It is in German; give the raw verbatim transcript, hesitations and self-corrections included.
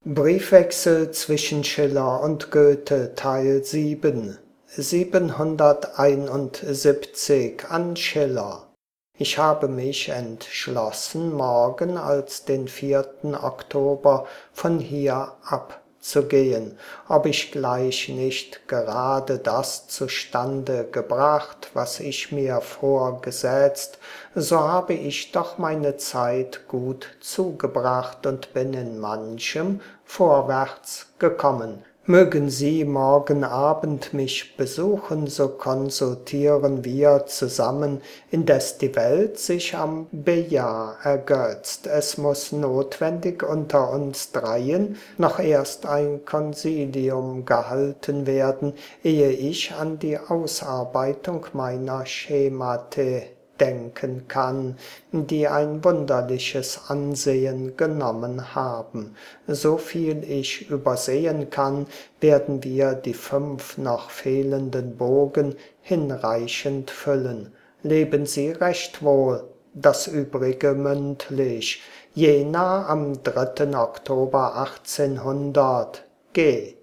Briefwechsel zwischen Schiller und Goethe Teil sieben Siebenhunderteinundsiebzig an Schiller. Ich habe mich entschlossen, morgen als den vierten Oktober von hier abzugehen. Ob ich gleich nicht gerade das zustande gebracht, was ich mir vorgesetzt, so habe ich doch meine Zeit gut zugebracht und bin in manchem vorwärts gekommen. Mögen Sie morgen Abend mich besuchen, so konsultieren wir zusammen, indes die Welt sich am Bejahr ergötzt. Es muß notwendig unter uns dreien noch erst ein Konsilium gehalten werden, ehe ich an die Ausarbeitung meiner Schemate denken kann, die ein wunderliches Ansehen genommen haben. So viel ich übersehen kann, werden wir die fünf noch fehlenden Bogen hinreichend füllen. Leben Sie recht wohl, das Übrige mündlich. Jena am dritten Oktober achtzehnhundert G